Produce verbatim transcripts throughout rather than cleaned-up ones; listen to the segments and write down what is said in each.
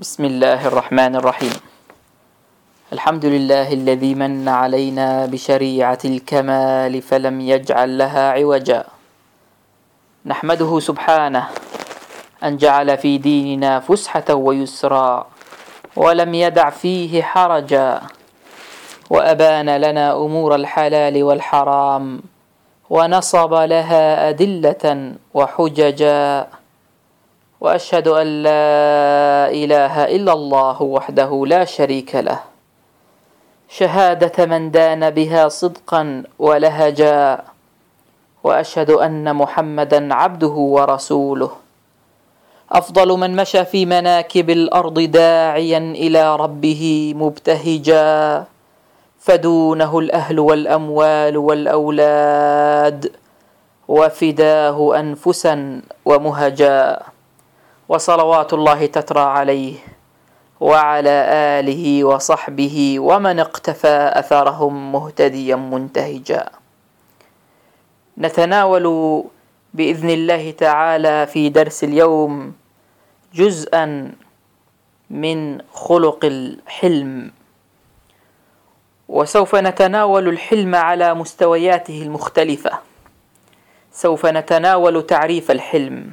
بسم الله الرحمن الرحيم. الحمد لله الذي من علينا بشريعة الكمال فلم يجعل لها عوجا. نحمده سبحانه أن جعل في ديننا فسحة ويسرا ولم يدع فيه حرجا، وأبان لنا أمور الحلال والحرام ونصب لها أدلة وحججا، وأشهد أن لا إله إلا الله وحده لا شريك له، شهادة من دان بها صدقا ولهجا، وأشهد أن محمدا عبده ورسوله، أفضل من مشى في مناكب الأرض داعيا إلى ربه مبتهجا، فدونه الأهل والأموال والأولاد وفداه أنفسا ومهجا، وصلوات الله تترى عليه وعلى آله وصحبه ومن اقتفى أثرهم مهتديا منتهجا. نتناول بإذن الله تعالى في درس اليوم جزءا من خلق الحلم، وسوف نتناول الحلم على مستوياته المختلفة. سوف نتناول تعريف الحلم،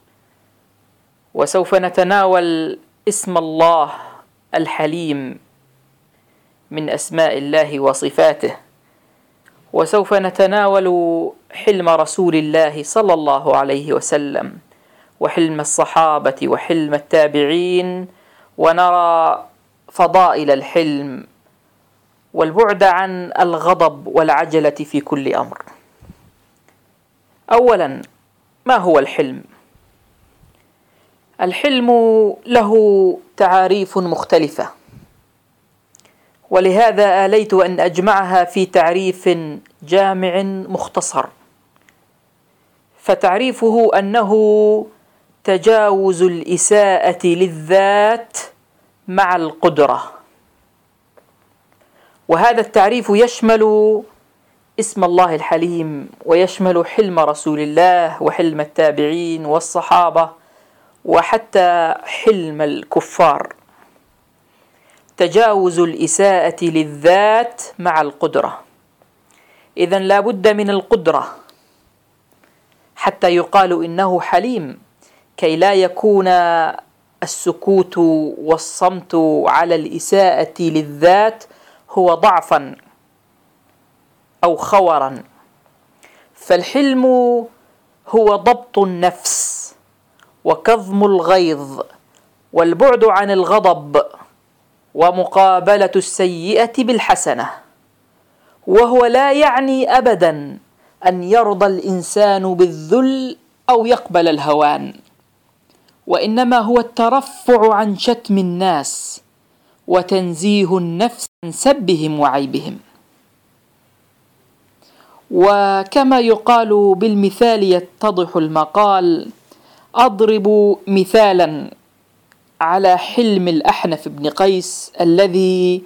وسوف نتناول اسم الله الحليم من أسماء الله وصفاته، وسوف نتناول حلم رسول الله صلى الله عليه وسلم وحلم الصحابة وحلم التابعين، ونرى فضائل الحلم والبعد عن الغضب والعجلة في كل أمر. أولا، ما هو الحلم؟ الحلم له تعاريف مختلفة، ولهذا آليت أن أجمعها في تعريف جامع مختصر. فتعريفه أنه تجاوز الإساءة للذات مع القدرة، وهذا التعريف يشمل اسم الله الحليم، ويشمل حلم رسول الله وحلم التابعين والصحابة وحتى حلم الكفار. تجاوز الإساءة للذات مع القدرة، إذن لا بد من القدرة حتى يقال إنه حليم، كي لا يكون السكوت والصمت على الإساءة للذات هو ضعفا أو خورا. فالحلم هو ضبط النفس وكظم الغيظ والبعد عن الغضب ومقابلة السيئة بالحسنة، وهو لا يعني أبدا أن يرضى الإنسان بالذل أو يقبل الهوان، وإنما هو الترفع عن شتم الناس وتنزيه النفس عن سبهم وعيبهم. وكما يقال بالمثال يتضح المقال، أضرب مثالا على حلم الأحنف بن قيس الذي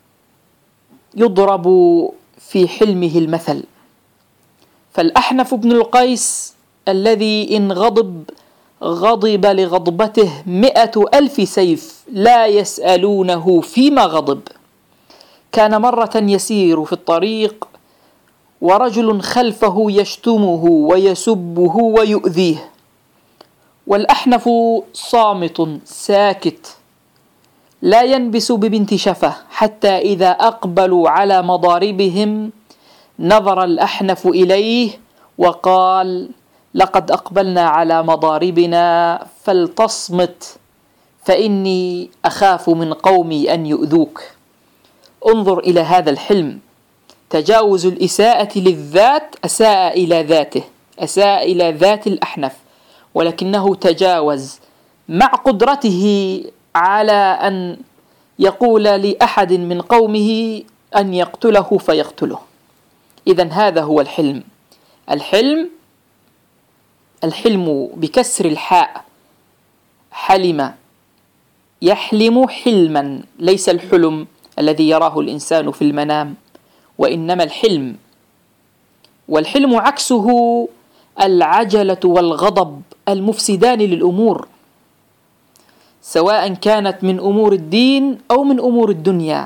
يضرب في حلمه المثل. فالأحنف بن القيس الذي إن غضب غضب لغضبته مئة ألف سيف لا يسألونه فيما غضب. كان مرة يسير في الطريق ورجل خلفه يشتمه ويسبه ويؤذيه، والأحنف صامت ساكت لا ينبس ببنت شفة، حتى إذا أقبلوا على مضاربهم نظر الأحنف إليه وقال: لقد أقبلنا على مضاربنا فلتصمت، فإني أخاف من قومي أن يؤذوك. انظر إلى هذا الحلم، تجاوز الإساءة للذات، أساء إلى ذاته، أساء إلى ذات الأحنف، ولكنه تجاوز مع قدرته على أن يقول لأحد من قومه أن يقتله فيقتله. إذن هذا هو الحلم. الحلم الحلم بكسر الحاء، حلم يحلم حلما، ليس الحلم الذي يراه الإنسان في المنام، وإنما الحلم. والحلم عكسه العجلة والغضب المفسدان للأمور. سواء كانت من أمور الدين أو من أمور الدنيا.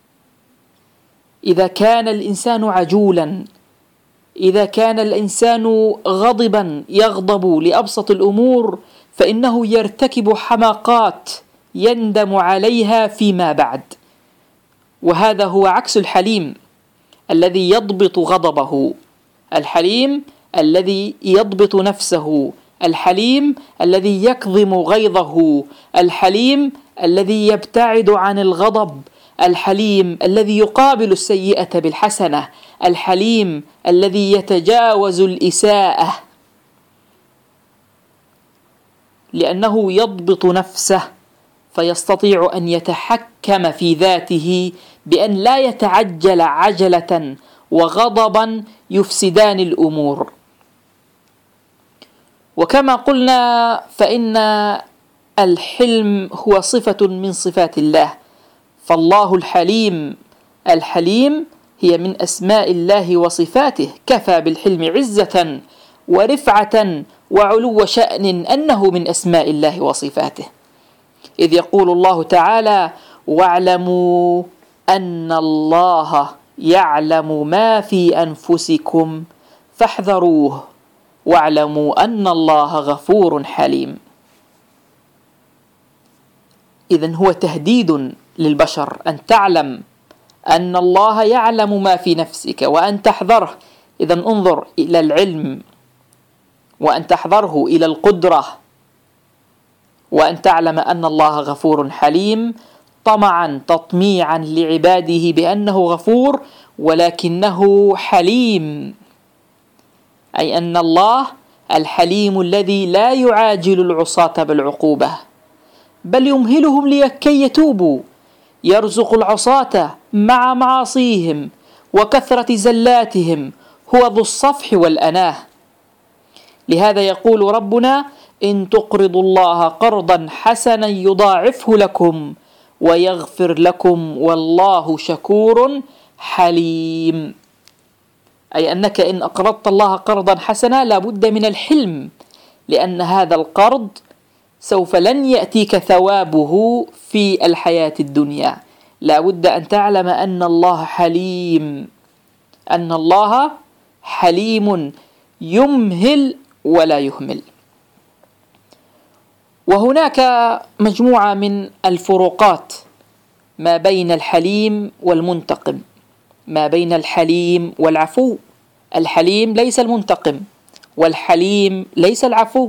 إذا كان الإنسان عجولا، إذا كان الإنسان غضبا يغضب لأبسط الأمور، فإنه يرتكب حماقات يندم عليها فيما بعد. وهذا هو عكس الحليم الذي يضبط غضبه، الحليم الذي يضبط نفسه، الحليم الذي يكظم غيظه، الحليم الذي يبتعد عن الغضب، الحليم الذي يقابل السيئة بالحسنة، الحليم الذي يتجاوز الإساءة، لأنه يضبط نفسه فيستطيع أن يتحكم في ذاته بأن لا يتعجل عجلة وغضبا يفسدان الأمور. وكما قلنا فإن الحلم هو صفة من صفات الله، فالله الحليم، الحليم هي من أسماء الله وصفاته، كفى بالحلم عزة ورفعة وعلو شأن أنه من أسماء الله وصفاته. إذ يقول الله تعالى: واعلموا أن الله يعلم ما في أنفسكم فاحذروه واعلموا أن الله غفور حليم. إذن هو تهديد للبشر أن تعلم أن الله يعلم ما في نفسك وأن تحذره. إذن انظر إلى العلم، وأن تحذره إلى القدرة، وأن تعلم أن الله غفور حليم، طمعا تطميعا لعباده بأنه غفور ولكنه حليم، أي أن الله الحليم الذي لا يعاجل العصاة بالعقوبة بل يمهلهم لكي يتوبوا، يرزق العصاة مع معاصيهم وكثرة زلاتهم، هو ذو الصفح والأناه. لهذا يقول ربنا: إن تقرضوا الله قرضا حسنا يضاعفه لكم ويغفر لكم والله شكور حليم. أي أنك إن أقرضت الله قرضا حسنا لابد من الحلم، لأن هذا القرض سوف لن يأتيك ثوابه في الحياة الدنيا. لابد أن تعلم أن الله حليم، أن الله حليم يمهل ولا يهمل. وهناك مجموعة من الفروقات ما بين الحليم والمنتقم، ما بين الحليم والعفو. الحليم ليس المنتقم، والحليم ليس العفو.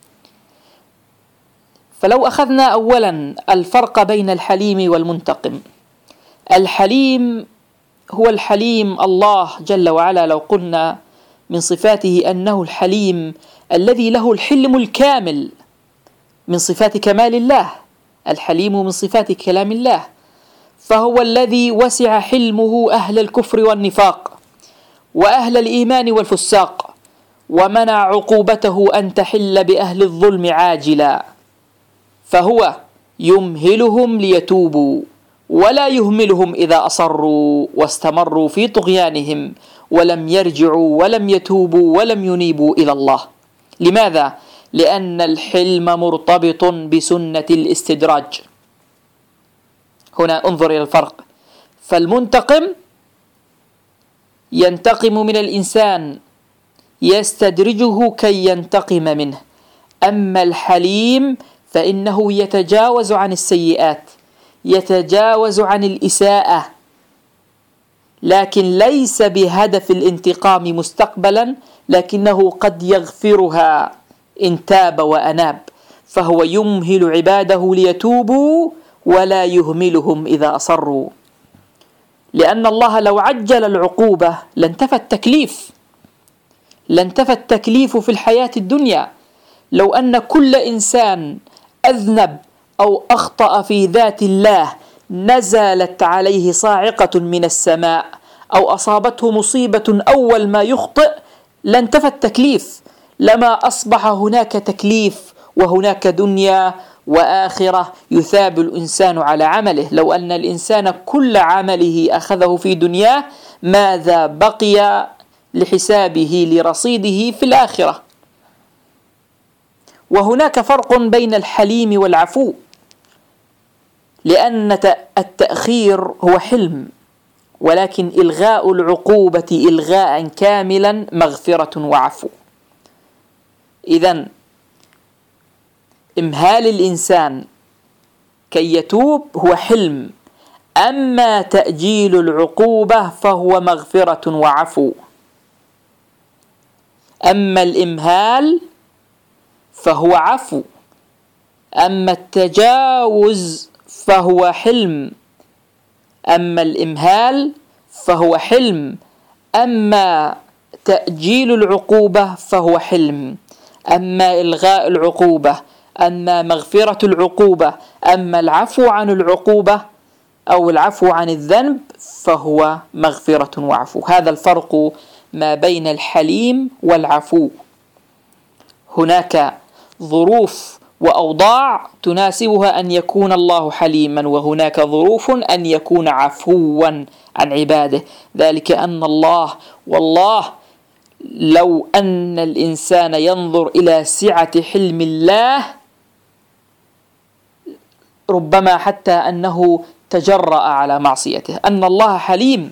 فلو أخذنا أولا الفرق بين الحليم والمنتقم، الحليم هو الحليم الله جل وعلا. لو قلنا من صفاته أنه الحليم الذي له الحلم الكامل، من صفات كمال الله، الحليم من صفات كلام الله، فهو الذي وسع حلمه أهل الكفر والنفاق وأهل الإيمان والفساق، ومنع عقوبته أن تحل بأهل الظلم عاجلا، فهو يمهلهم ليتوبوا ولا يهملهم إذا أصروا واستمروا في طغيانهم ولم يرجعوا ولم يتوبوا ولم ينيبوا إلى الله. لماذا؟ لأن الحلم مرتبط بسنة الاستدراج. هنا انظر إلى الفرق. فالمنتقم ينتقم من الإنسان، يستدرجه كي ينتقم منه. أما الحليم فإنه يتجاوز عن السيئات، يتجاوز عن الإساءة، لكن ليس بهدف الانتقام مستقبلا، لكنه قد يغفرها إن تاب وأناب. فهو يمهل عباده ليتوبوا ولا يهملهم إذا أصروا، لأن الله لو عجل العقوبة لانتفى التكليف، لانتفى التكليف في الحياة الدنيا. لو أن كل إنسان أذنب أو أخطأ في ذات الله نزلت عليه صاعقة من السماء أو أصابته مصيبة أول ما يخطئ لانتفى التكليف، لما أصبح هناك تكليف وهناك دنيا وآخرة يثاب الإنسان على عمله. لو أن الإنسان كل عمله أخذه في دنياه ماذا بقي لحسابه لرصيده في الآخرة؟ وهناك فرق بين الحليم والعفو. لأن التأخير هو حلم، ولكن إلغاء العقوبة إلغاء كاملا مغفرة وعفو. إذن إمهال الإنسان كي يتوب هو حلم، أما تأجيل العقوبة فهو مغفرة وعفو. أما الإمهال فهو عفو، أما التجاوز فهو حلم. أما الإمهال فهو حلم، أما تأجيل العقوبة فهو حلم. أما إلغاء العقوبة، أما مغفرة العقوبة، أما العفو عن العقوبة أو العفو عن الذنب فهو مغفرة وعفو. هذا الفرق ما بين الحليم والعفو. هناك ظروف وأوضاع تناسبها أن يكون الله حليما، وهناك ظروف أن يكون عفوا عن عباده. ذلك أن الله والله لو أن الإنسان ينظر إلى سعة حلم الله ربما حتى أنه تجرأ على معصيته. أن الله حليم.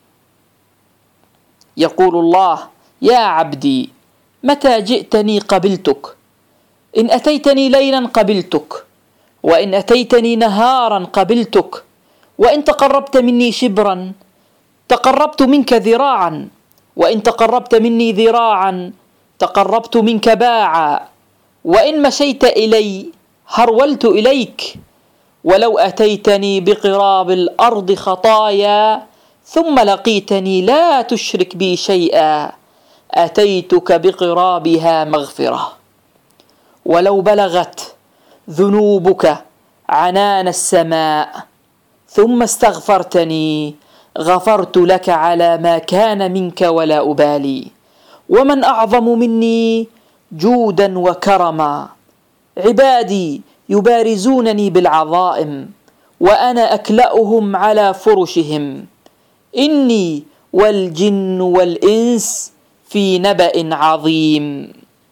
يقول الله: يا عبدي متى جئتني قبلتك، إن أتيتني ليلا قبلتك، وإن أتيتني نهارا قبلتك، وإن تقربت مني شبرا تقربت منك ذراعا، وإن تقربت مني ذراعا تقربت منك باعا، وإن مشيت إلي هرولت إليك، ولو أتيتني بقراب الأرض خطايا ثم لقيتني لا تشرك بي شيئا أتيتك بقرابها مغفرة. ولو بلغت ذنوبك عنان السماء ثم استغفرتني غفرت لك على ما كان منك ولا أبالي. ومن أعظم مني جودا وكرما، عبادي يبارزونني بالعظائم وأنا أكلأهم على فرشهم، إني والجن والإنس في نبأ عظيم.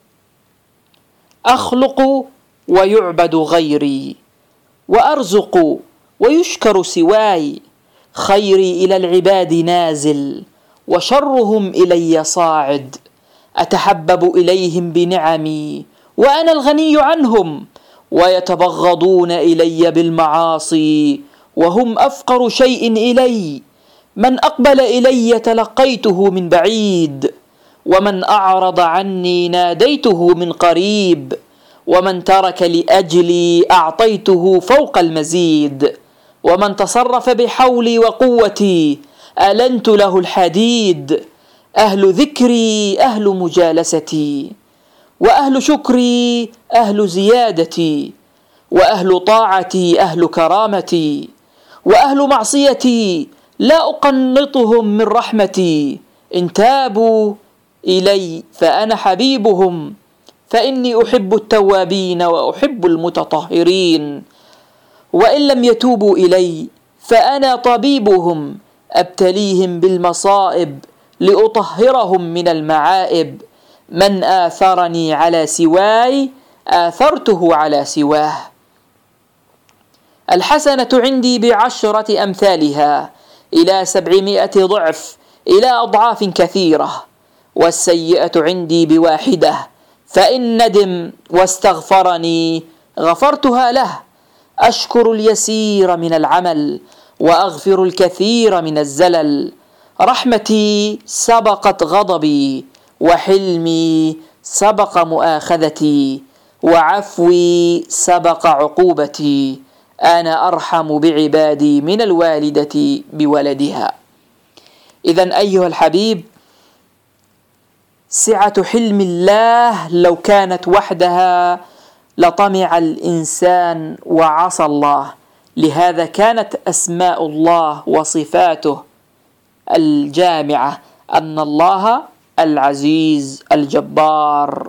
أخلق ويعبد غيري، وأرزق ويشكر سواي، خيري إلى العباد نازل وشرهم إلي صاعد، أتحبب إليهم بنعمي وأنا الغني عنهم، ويتبغضون إلي بالمعاصي وهم أفقر شيء إلي. من أقبل إلي تلقيته من بعيد، ومن أعرض عني ناديته من قريب، ومن ترك لأجلي أعطيته فوق المزيد، ومن تصرف بحولي وقوتي ألنت له الحديد. أهل ذكري أهل مجالستي، وأهل شكري أهل زيادتي، وأهل طاعتي أهل كرامتي، وأهل معصيتي لا أقنطهم من رحمتي. إن تابوا إلي فأنا حبيبهم، فإني أحب التوابين وأحب المتطهرين. وإن لم يتوبوا إلي فأنا طبيبهم، أبتليهم بالمصائب لأطهرهم من المعائب. من آثرني على سواي آثرته على سواه. الحسنة عندي بعشرة أمثالها إلى سبعمائة ضعف إلى أضعاف كثيرة، والسيئة عندي بواحدة، فإن ندم واستغفرني غفرتها له. أشكر اليسير من العمل وأغفر الكثير من الزلل. رحمتي سبقت غضبي، وحلمي سبق مؤاخذتي، وعفوي سبق عقوبتي. أنا أرحم بعبادي من الوالدة بولدها. إذن أيها الحبيب، سعة حلم الله لو كانت وحدها لطمع الإنسان وعصى الله. لهذا كانت أسماء الله وصفاته الجامعة أن الله العزيز الجبار،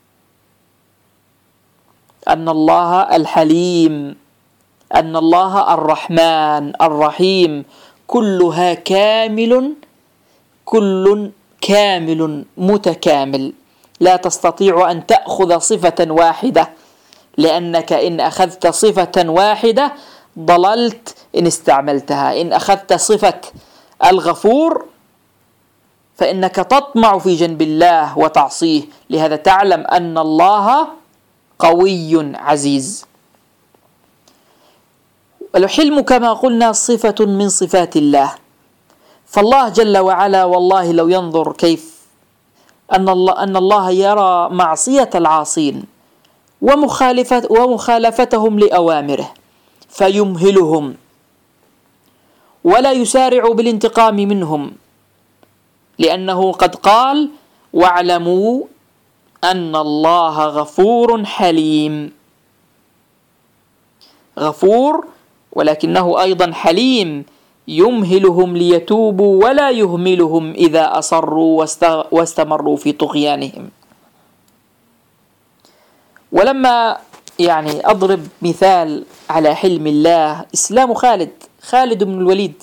أن الله الحليم، أن الله الرحمن الرحيم. كلها كامل، كل كامل متكامل. لا تستطيع أن تأخذ صفة واحدة، لأنك إن أخذت صفة واحدة ضللت إن استعملتها. إن أخذت صفة الغفور فإنك تطمع في جنب الله وتعصيه، لهذا تعلم أن الله قوي عزيز. الحلم كما قلنا صفة من صفات الله، فالله جل وعلا والله لو ينظر كيف أن الله, أن الله يرى معصية العاصين ومخالفة ومخالفتهم لأوامره فيمهلهم ولا يسارع بالانتقام منهم، لأنه قد قال: واعلموا أن الله غفور حليم. غفور ولكنه أيضا حليم، يمهلهم ليتوبوا ولا يهملهم إذا أصروا واستمروا في طغيانهم. ولما يعني أضرب مثال على حلم الله إسلام خالد خالد بن الوليد.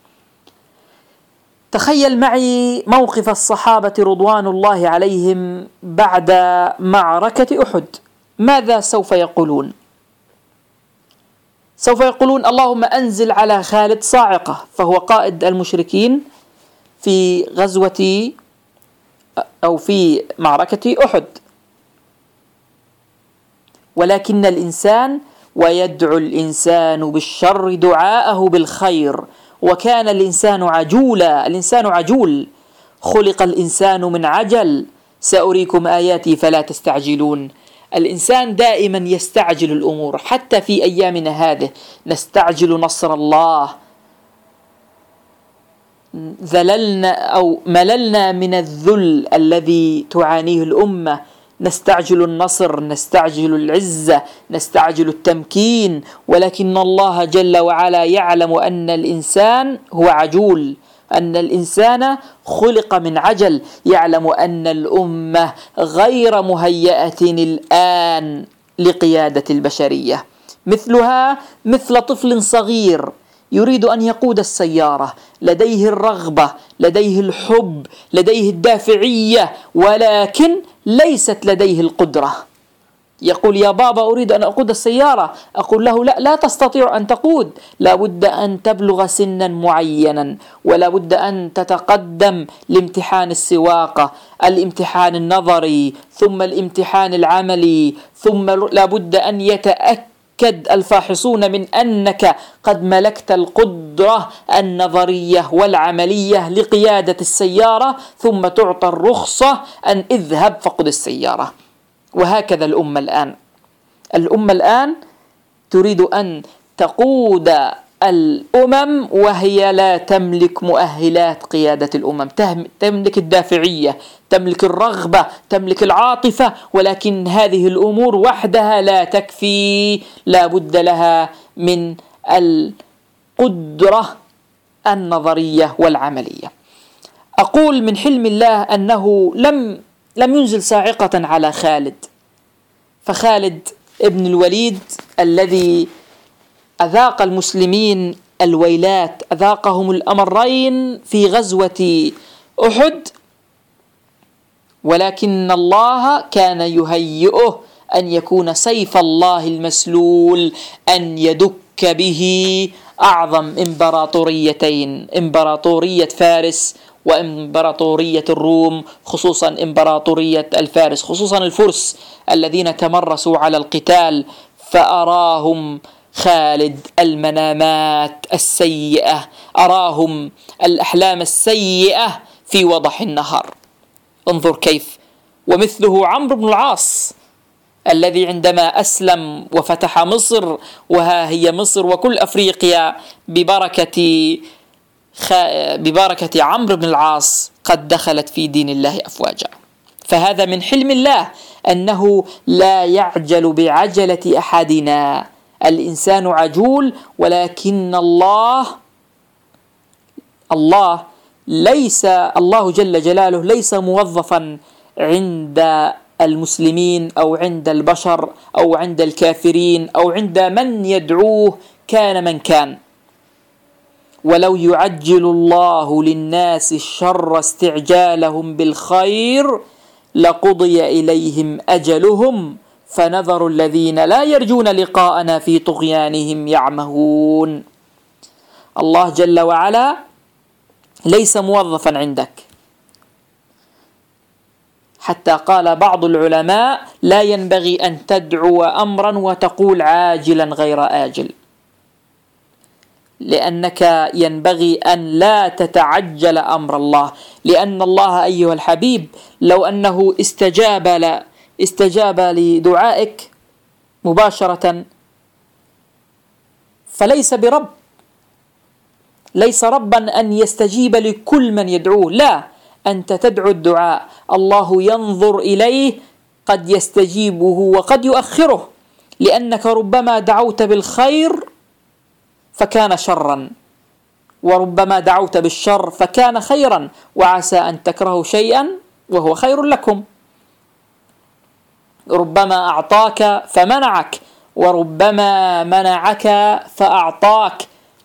تخيل معي موقف الصحابة رضوان الله عليهم بعد معركة أحد، ماذا سوف يقولون؟ سوف يقولون: اللهم أنزل على خالد صاعقة، فهو قائد المشركين في غزوة أو في معركة أحد. ولكن الإنسان ويدعو الإنسان بالشر دعاءه بالخير، وكان الإنسان عجولا. الإنسان عجول، خلق الإنسان من عجل، سأريكم آياتي فلا تستعجلون. الإنسان دائما يستعجل الأمور، حتى في أيامنا هذه نستعجل نصر الله. ذللنا أو مللنا من الذل الذي تعانيه الأمة، نستعجل النصر، نستعجل العزة، نستعجل التمكين، ولكن الله جل وعلا يعلم أن الإنسان هو عجول، أن الإنسان خلق من عجل، يعلم أن الأمة غير مهيئة الآن لقيادة البشرية. مثلها مثل طفل صغير يريد أن يقود السيارة، لديه الرغبة، لديه الحب، لديه الدافعية، ولكن ليست لديه القدرة. يقول: يا بابا أريد أن أقود السيارة. أقول له: لا لا تستطيع أن تقود، لا بد أن تبلغ سنا معينا، ولا بد أن تتقدم لامتحان السواقة، الامتحان النظري ثم الامتحان العملي، ثم لا بد أن يتأكد الفاحصون من أنك قد ملكت القدرة النظرية والعملية لقيادة السيارة، ثم تعطى الرخصة أن اذهب فقد السيارة. وهكذا الأمة الآن. الأمة الآن تريد أن تقود الأمم وهي لا تملك مؤهلات قيادة الأمم، تملك الدافعية، تملك الرغبة، تملك العاطفة، ولكن هذه الأمور وحدها لا تكفي، لا بد لها من القدرة النظرية والعملية. أقول من حلم الله أنه لم لم ينزل صاعقة على خالد، فخالد ابن الوليد الذي أذاق المسلمين الويلات، أذاقهم الأمرين في غزوة أحد، ولكن الله كان يهيئه أن يكون سيف الله المسلول، أن يدك به أعظم إمبراطوريتين، إمبراطورية فارس وإمبراطورية الروم، خصوصا إمبراطورية الفارس، خصوصا الفرس الذين تمرسوا على القتال، فأراهم خالد المنامات السيئة، أراهم الأحلام السيئة في وضح النهار. انظر كيف. ومثله عمرو بن العاص الذي عندما أسلم وفتح مصر، وها هي مصر وكل أفريقيا ببركة ببركة عمرو بن العاص قد دخلت في دين الله أفواجا. فهذا من حلم الله أنه لا يعجل بعجلة أحدنا. الإنسان عجول، ولكن الله الله ليس الله جل جلاله ليس موظفا عند المسلمين أو عند البشر أو عند الكافرين أو عند من يدعوه كان من كان. ولو يعجل الله للناس الشر استعجالهم بالخير لقضي إليهم أجلهم فنذر الذين لا يرجون لقاءنا في طغيانهم يعمهون. الله جل وعلا ليس موظفا عندك، حتى قال بعض العلماء: لا ينبغي أن تدعو أمرا وتقول عاجلا غير آجل، لأنك ينبغي أن لا تتعجل أمر الله، لأن الله أيها الحبيب لو أنه استجاب ل... استجاب لدعائك مباشرة فليس برب، ليس ربا أن يستجيب لكل من يدعوه، لا، أنت تدعو الدعاء، الله ينظر إليه، قد يستجيبه وقد يؤخره، لأنك ربما دعوت بالخير فكان شرا، وربما دعوت بالشر فكان خيرا، وعسى أن تكرهوا شيئا وهو خير لكم. ربما أعطاك فمنعك، وربما منعك فأعطاك.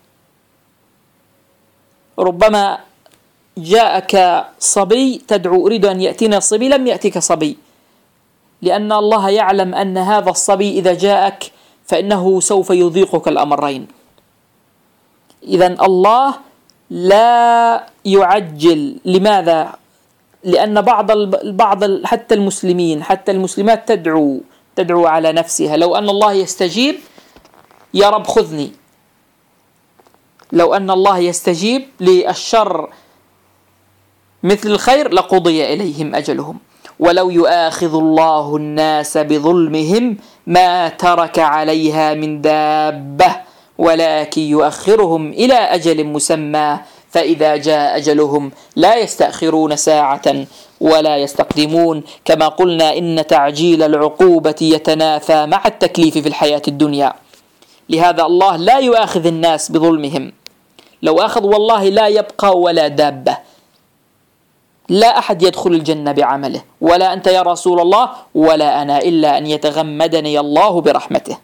ربما جاءك صبي تدعو أريد أن يأتينا صبي، لم يأتك صبي، لأن الله يعلم أن هذا الصبي إذا جاءك فإنه سوف يضيقك الأمرين. إذن الله لا يعجل. لماذا؟ لأن بعض البعض حتى المسلمين حتى المسلمات تدعو تدعو على نفسها، لو أن الله يستجيب يا رب خذني، لو أن الله يستجيب للشر مثل الخير لقضي إليهم أجلهم، ولو يؤاخذ الله الناس بظلمهم ما ترك عليها من دابة ولكن يؤخرهم إلى أجل مسمى فإذا جاء أجلهم لا يستأخرون ساعة ولا يستقدمون. كما قلنا إن تعجيل العقوبة يتنافى مع التكليف في الحياة الدنيا، لهذا الله لا يؤاخذ الناس بظلمهم، لو أخذ والله لا يبقى ولا دابة، لا أحد يدخل الجنة بعمله، ولا أنت يا رسول الله ولا أنا، إلا أن يتغمدني الله برحمته.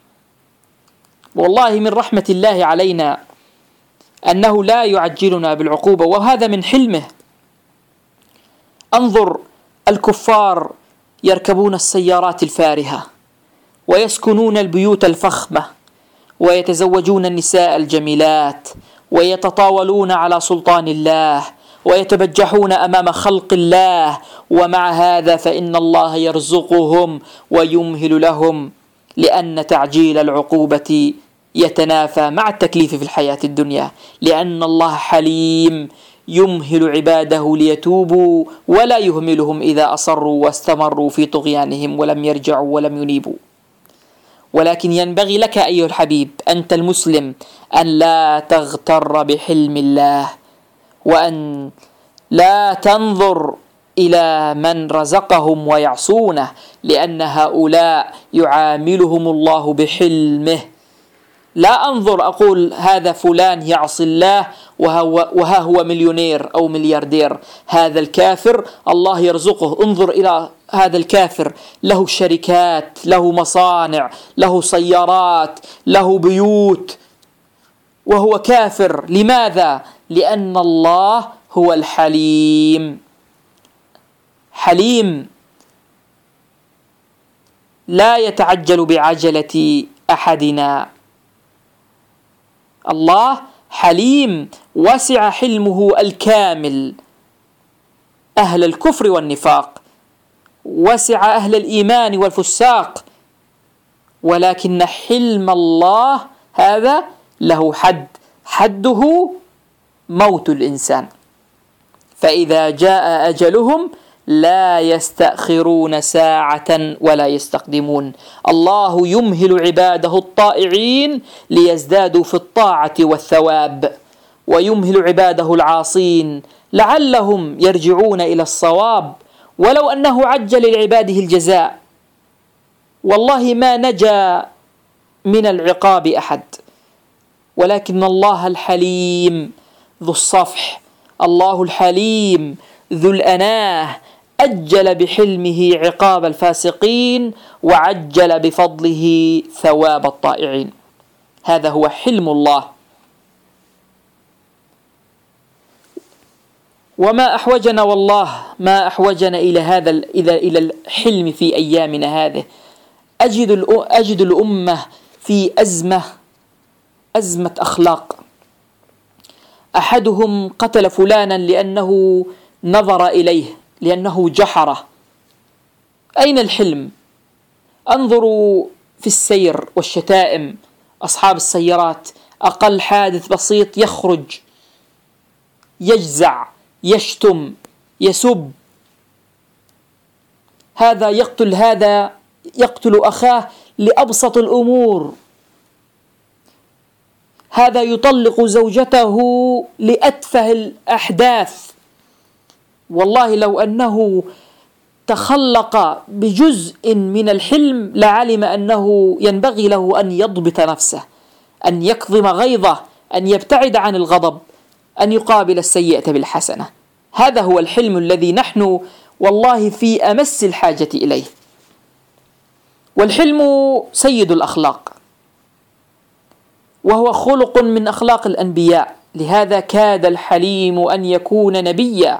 والله من رحمة الله علينا أنه لا يعجلنا بالعقوبة، وهذا من حلمه. انظر الكفار يركبون السيارات الفارهة ويسكنون البيوت الفخمة ويتزوجون النساء الجميلات ويتطاولون على سلطان الله ويتبجحون أمام خلق الله، ومع هذا فإن الله يرزقهم ويمهل لهم، لأن تعجيل العقوبة يتنافى مع التكليف في الحياة الدنيا، لأن الله حليم يمهل عباده ليتوبوا ولا يهملهم إذا أصروا واستمروا في طغيانهم ولم يرجعوا ولم ينيبوا. ولكن ينبغي لك أيها الحبيب أنت المسلم أن لا تغتر بحلم الله، وأن لا تنظر إلى من رزقهم ويعصونه، لأن هؤلاء يعاملهم الله بحلمه. لا أنظر أقول هذا فلان يعصي الله وهو وها هو مليونير أو ملياردير، هذا الكافر الله يرزقه، انظر إلى هذا الكافر له شركات، له مصانع، له سيارات، له بيوت، وهو كافر. لماذا؟ لأن الله هو الحليم، حليم لا يتعجل بعجلة أحدنا. الله حليم وسع حلمه الكامل أهل الكفر والنفاق، وسع أهل الإيمان والفساق، ولكن حلم الله هذا له حد، حده موت الإنسان، فإذا جاء أجلهم لا يستأخرون ساعة ولا يستقدمون. الله يمهل عباده الطائعين ليزدادوا في الطاعة والثواب، ويمهل عباده العاصين لعلهم يرجعون إلى الصواب، ولو أنه عجل لعباده الجزاء والله ما نجا من العقاب أحد. ولكن الله الحليم ذو الصفح، الله الحليم ذو الأناه، أجل بحلمه عقاب الفاسقين وعجل بفضله ثواب الطائعين. هذا هو حلم الله. وما أحوجنا، والله ما أحوجنا إلى هذا إلى إلى الحلم في أيامنا هذه، أجد أجد الأمة في أزمة أزمة أخلاق. أحدهم قتل فلانا لأنه نظر إليه، لأنه جحره. أين الحلم؟ انظروا في السير والشتائم، أصحاب السيارات أقل حادث بسيط يخرج يجزع، يشتم، يسب، هذا يقتل هذا، يقتل أخاه لأبسط الأمور، هذا يطلق زوجته لأتفه الأحداث. والله لو أنه تخلق بجزء من الحلم لعلم أنه ينبغي له أن يضبط نفسه، أن يكظم غيظه، أن يبتعد عن الغضب، أن يقابل السيئة بالحسنة. هذا هو الحلم الذي نحن والله في أمس الحاجة إليه. والحلم سيد الأخلاق، وهو خلق من أخلاق الأنبياء، لهذا كاد الحليم أن يكون نبيا.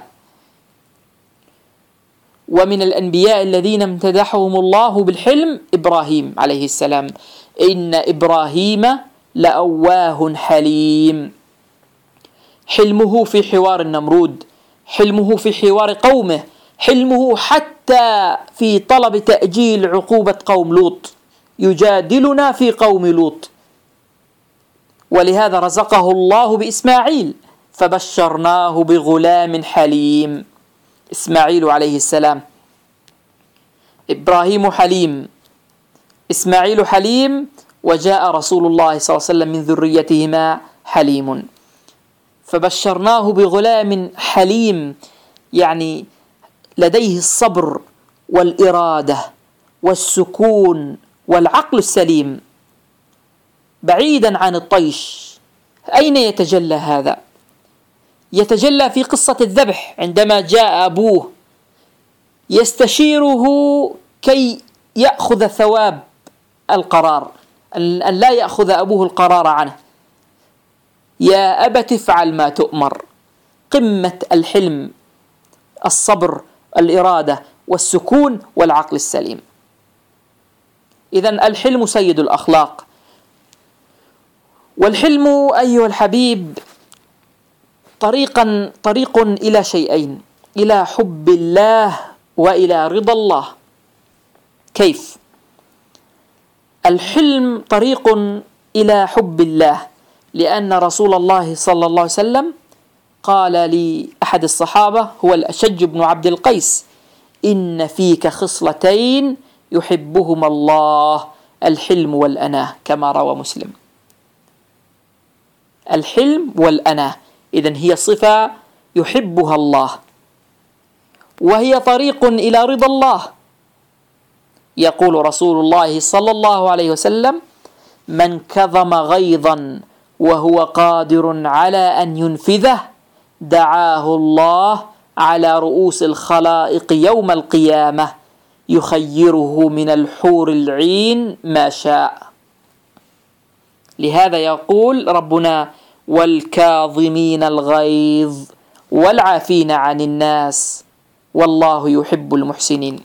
ومن الأنبياء الذين امتدحهم الله بالحلم إبراهيم عليه السلام: إن إبراهيم لأواه حليم. حلمه في حوار النمرود، حلمه في حوار قومه، حلمه حتى في طلب تأجيل عقوبة قوم لوط، يجادلنا في قوم لوط. ولهذا رزقه الله بإسماعيل، فبشرناه بغلام حليم. إسماعيل عليه السلام، إبراهيم حليم، إسماعيل حليم، وجاء رسول الله صلى الله عليه وسلم من ذريتهما حليم، فبشرناه بغلام حليم، يعني لديه الصبر والإرادة والسكون والعقل السليم، بعيدا عن الطيش. أين يتجلى هذا؟ يتجلى في قصة الذبح، عندما جاء أبوه يستشيره كي يأخذ ثواب القرار، أن لا يأخذ أبوه القرار عنه. يا أبت افعل ما تؤمر. قمة الحلم، الصبر، الإرادة والسكون والعقل السليم. إذن الحلم سيد الأخلاق. والحلم أيها الحبيب طريقا طريق إلى شيئين: إلى حب الله وإلى رضا الله. كيف؟ الحلم طريق إلى حب الله، لأن رسول الله صلى الله عليه وسلم قال لأحد الصحابة هو الأشج بن عبد القيس: إن فيك خصلتين يحبهما الله، الحلم والأناة، كما روى مسلم. الحلم والأناة، إذن هي صفة يحبها الله، وهي طريق إلى رضا الله. يقول رسول الله صلى الله عليه وسلم: من كظم غيظا وهو قادر على أن ينفذه دعاه الله على رؤوس الخلائق يوم القيامة يخيره من الحور العين ما شاء. لهذا يقول ربنا: والكاظمين الغيظ والعافين عن الناس والله يحب المحسنين.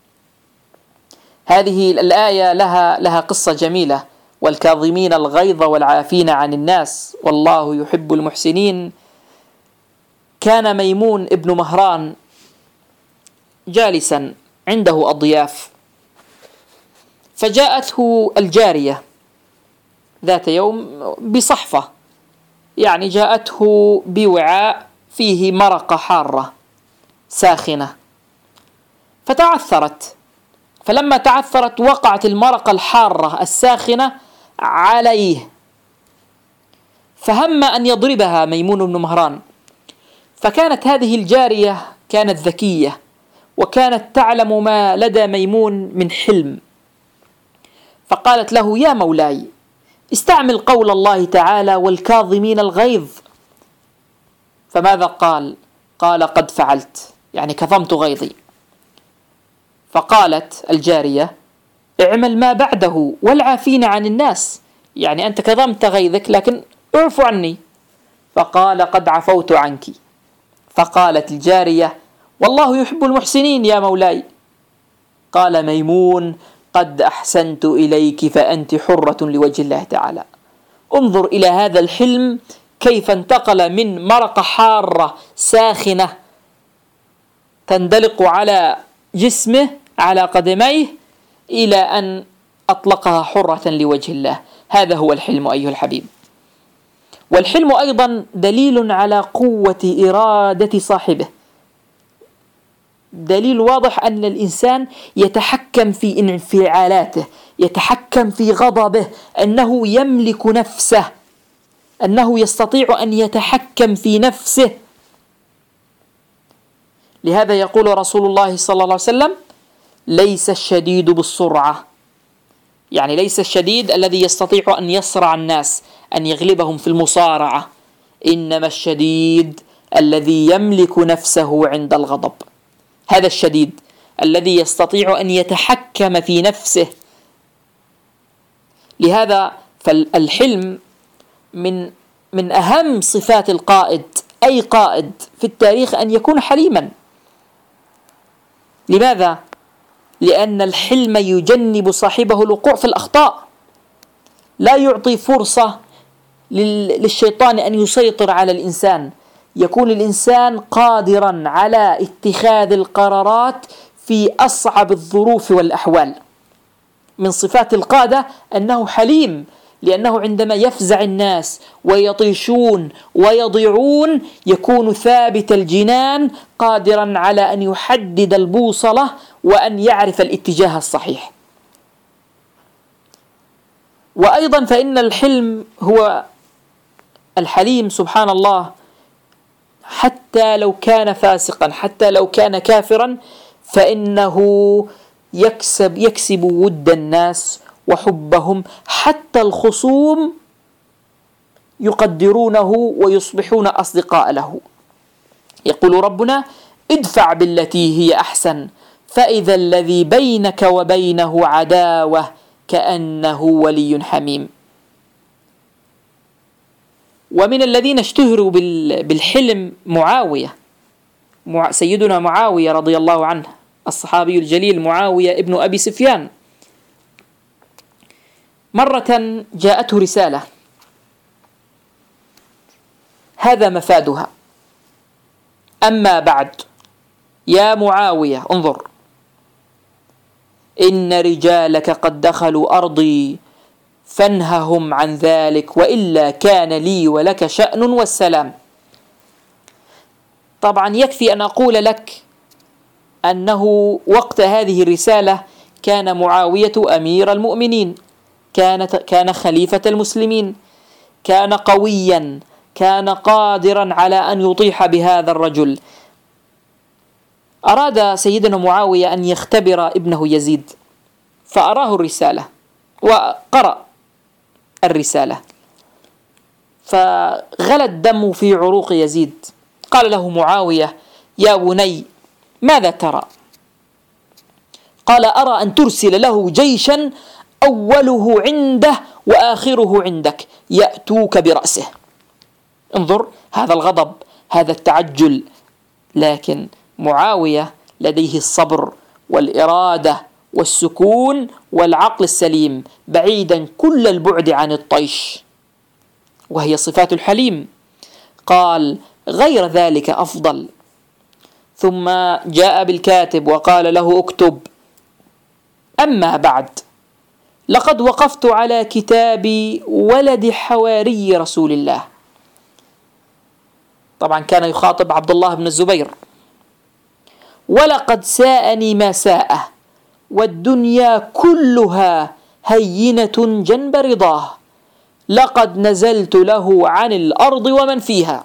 هذه الآية لها لها قصة جميلة: والكاظمين الغيظ والعافين عن الناس والله يحب المحسنين. كان ميمون ابن مهران جالسا عنده أضياف، فجاءته الجارية ذات يوم بصحفة، يعني جاءته بوعاء فيه مرقة حارة ساخنة، فتعثرت. فلما تعثرت وقعت المرقة الحارة الساخنة عليه، فهم أن يضربها ميمون بن مهران. فكانت هذه الجارية كانت ذكية، وكانت تعلم ما لدى ميمون من حلم، فقالت له: يا مولاي، استعمل قول الله تعالى: والكاظمين الغيظ. فماذا قال؟ قال: قد فعلت، يعني كظمت غيظي. فقالت الجارية: اعمل ما بعده والعافين عن الناس، يعني أنت كظمت غيظك لكن اعفو عني. فقال: قد عفوت عنك. فقالت الجارية: والله يحب المحسنين يا مولاي. قال ميمون: قد أحسنت إليك فأنت حرة لوجه الله تعالى. انظر إلى هذا الحلم كيف انتقل من مرقة حارة ساخنة تندلق على جسمه على قدميه إلى أن أطلقها حرة لوجه الله. هذا هو الحلم أيها الحبيب. والحلم أيضا دليل على قوة إرادة صاحبه، دليل واضح أن الإنسان يتحكم في انفعالاته، يتحكم في غضبه، أنه يملك نفسه، أنه يستطيع أن يتحكم في نفسه. لهذا يقول رسول الله صلى الله عليه وسلم: ليس الشديد بالسرعة، يعني ليس الشديد الذي يستطيع أن يصرع الناس، أن يغلبهم في المصارعة، إنما الشديد الذي يملك نفسه عند الغضب. هذا الشديد الذي يستطيع أن يتحكم في نفسه. لهذا فالحلم من من أهم صفات القائد، أي قائد في التاريخ أن يكون حليما. لماذا؟ لأن الحلم يجنب صاحبه الوقوع في الأخطاء، لا يعطي فرصة للشيطان أن يسيطر على الإنسان، يكون الإنسان قادرا على اتخاذ القرارات في أصعب الظروف والأحوال. من صفات القادة أنه حليم، لأنه عندما يفزع الناس ويطيشون ويضيعون يكون ثابت الجنان، قادرا على أن يحدد البوصلة وأن يعرف الاتجاه الصحيح. وأيضا فإن الحلم هو الحليم سبحان الله حتى لو كان فاسقا، حتى لو كان كافرا، فإنه يكسب يكسب ود الناس وحبهم، حتى الخصوم يقدرونه ويصبحون أصدقاء له. يقول ربنا: ادفع بالتي هي أحسن فإذا الذي بينك وبينه عداوة كأنه ولي حميم. ومن الذين اشتهروا بالحلم معاوية، سيدنا معاوية رضي الله عنه، الصحابي الجليل معاوية ابن أبي سفيان. مرة جاءته رسالة، هذا مفادها: أما بعد يا معاوية انظر، إن رجالك قد دخلوا أرضي فانههم عن ذلك وإلا كان لي ولك شأن والسلام. طبعا يكفي أن أقول لك أنه وقت هذه الرسالة كان معاوية أمير المؤمنين، كان كان خليفة المسلمين، كان قويا، كان قادرا على أن يطيح بهذا الرجل. أراد سيدنا معاوية أن يختبر ابنه يزيد، فأراه الرسالة وقرأ الرسالة، فغلى الدم في عروق يزيد. قال له معاوية: يا بني ماذا ترى؟ قال: أرى أن ترسل له جيشا أوله عنده وآخره عندك يأتوك برأسه. انظر هذا الغضب، هذا التعجل، لكن معاوية لديه الصبر والإرادة والسكون والعقل السليم، بعيدا كل البعد عن الطيش، وهي صفات الحليم. قال: غير ذلك أفضل. ثم جاء بالكاتب وقال له: اكتب: أما بعد لقد وقفت على كتاب ولد حواري رسول الله. طبعا كان يخاطب عبد الله بن الزبير. ولقد ساءني ما ساءه والدنيا كلها هينة جنب رضاه، لقد نزلت له عن الأرض ومن فيها.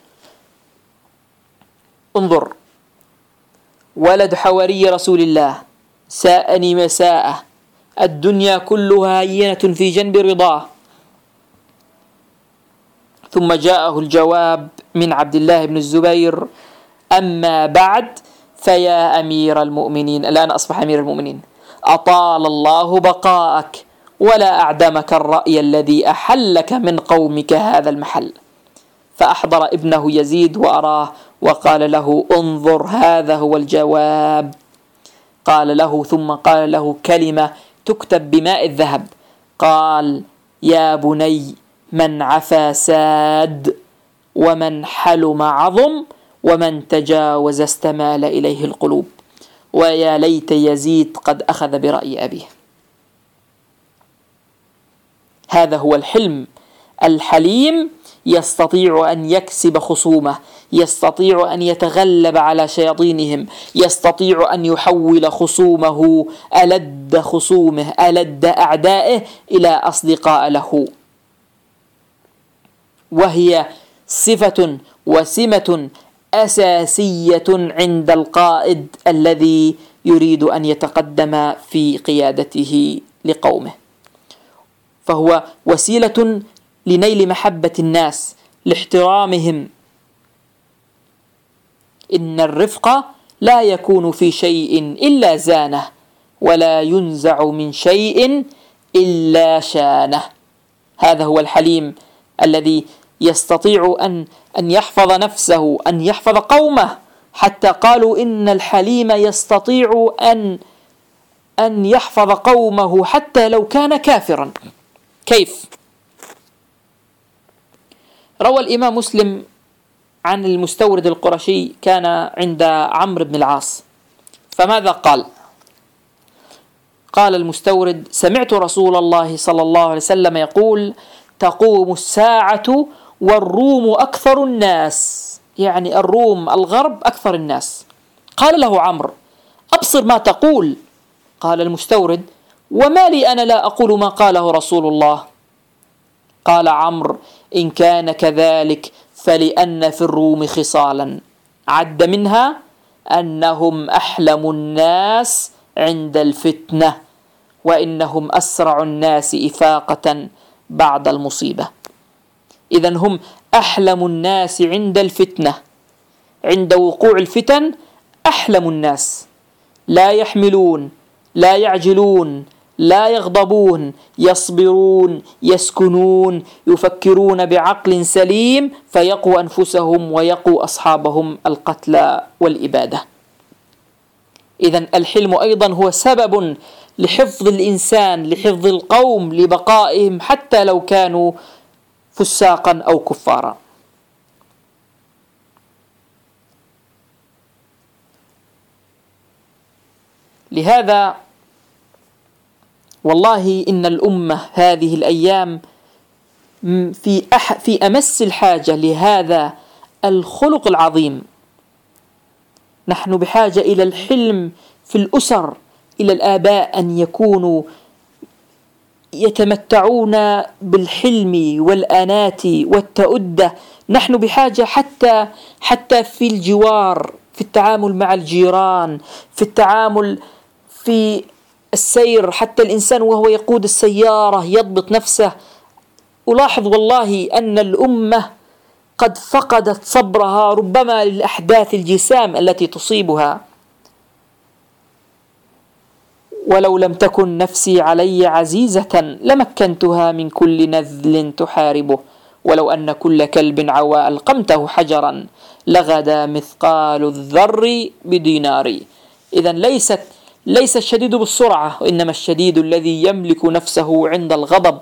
انظر، ولد حواري رسول الله، ساءني ما ساءه، الدنيا كلها هينة في جنب رضاه. ثم جاءه الجواب من عبد الله بن الزبير: أما بعد فيا أمير المؤمنين، الآن أصبح أمير المؤمنين، أطال الله بقاءك ولا أعدمك الرأي الذي أحلك من قومك هذا المحل. فأحضر ابنه يزيد وأراه وقال له: انظر هذا هو الجواب. قال له ثم قال له كلمة تكتب بماء الذهب. قال: يا بني، من عفا ساد، ومن حلم عظم، ومن تجاوز استمال إليه القلوب. ويا ليت يزيد قد أخذ برأي أبيه. هذا هو الحلم. الحليم يستطيع أن يكسب خصومه، يستطيع أن يتغلب على شياطينهم، يستطيع أن يحول خصومه، ألد خصومه، ألد أعدائه، إلى أصدقاء له. وهي صفة وسمة أساسية عند القائد الذي يريد أن يتقدم في قيادته لقومه، فهو وسيلة لنيل محبة الناس، لاحترامهم. إن الرفق لا يكون في شيء إلا زانه، ولا ينزع من شيء إلا شانه. هذا هو الحليم الذي يستطيع أن أن يحفظ نفسه، أن يحفظ قومه، حتى قالوا إن الحليم يستطيع أن أن يحفظ قومه حتى لو كان كافرا. كيف؟ روى الإمام مسلم عن المستورد القرشي، كان عند عمرو بن العاص، فماذا قال؟ قال المستورد: سمعت رسول الله صلى الله عليه وسلم يقول: تقوم الساعة والروم أكثر الناس، يعني الروم الغرب أكثر الناس. قال له عمرو: أبصر ما تقول. قال المستورد: وما لي أنا لا أقول ما قاله رسول الله؟ قال عمرو: إن كان كذلك فلأن في الروم خصالا عد منها أنهم أحلم الناس عند الفتنة، وإنهم أسرع الناس إفاقة بعد المصيبة. إذن هم أحلم الناس عند الفتنة، عند وقوع الفتن أحلم الناس، لا يحملون، لا يعجلون، لا يغضبون، يصبرون، يسكنون، يفكرون بعقل سليم، فيقوا أنفسهم ويقوا أصحابهم القتل والإبادة. إذن الحلم أيضا هو سبب لحفظ الإنسان، لحفظ القوم، لبقائهم حتى لو كانوا فساقا أو كفارا. لهذا والله إن الأمة هذه الأيام في أح في أمس الحاجة لهذا الخلق العظيم. نحن بحاجة إلى الحلم في الأسر، إلى الآباء أن يكونوا يتمتعون بالحلم والأنات والتؤدة. نحن بحاجة حتى حتى في الجوار، في التعامل مع الجيران، في التعامل في السير، حتى الإنسان وهو يقود السيارة يضبط نفسه. ألاحظ والله أن الأمة قد فقدت صبرها ربما للأحداث الجسام التي تصيبها. ولو لم تكن نفسي علي عزيزة لمكنتها من كل نذل تحاربه، ولو أن كل كلب عوى ألقمته حجرا لغدا مثقال الذر بديناري. إذن ليست ليس الشديد بالسرعة، وإنما الشديد الذي يملك نفسه عند الغضب.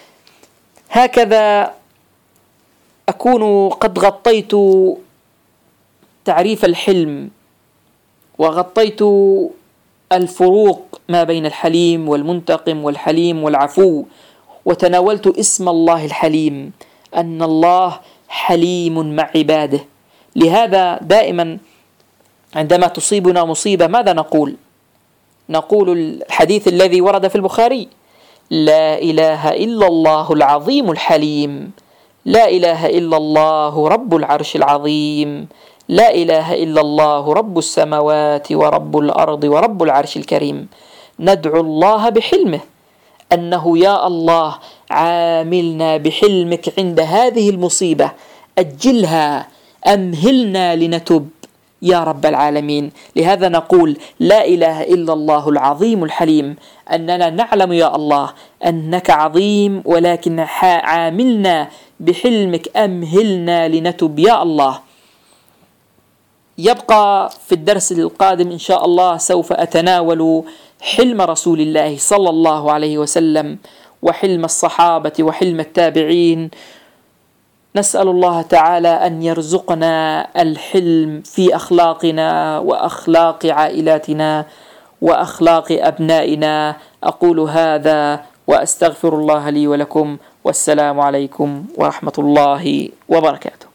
هكذا أكون قد غطيت تعريف الحلم، وغطيت الفروق ما بين الحليم والمنتقم والحليم والعفو، وتناولت اسم الله الحليم، أن الله حليم مع عباده. لهذا دائما عندما تصيبنا مصيبة ماذا نقول؟ نقول الحديث الذي ورد في البخاري: لا إله إلا الله العظيم الحليم، لا إله إلا الله رب العرش العظيم، لا إله إلا الله رب السماوات ورب الأرض ورب العرش الكريم. ندعو الله بحلمه، أنه يا الله عاملنا بحلمك عند هذه المصيبة، أجلها، أمهلنا لنتب يا رب العالمين. لهذا نقول لا إله إلا الله العظيم الحليم، أننا نعلم يا الله أنك عظيم، ولكن عاملنا بحلمك، أمهلنا لنتب يا الله. يبقى في الدرس القادم إن شاء الله سوف أتناول حلم رسول الله صلى الله عليه وسلم وحلم الصحابة وحلم التابعين. نسأل الله تعالى أن يرزقنا الحلم في أخلاقنا وأخلاق عائلاتنا وأخلاق أبنائنا. أقول هذا وأستغفر الله لي ولكم، والسلام عليكم ورحمة الله وبركاته.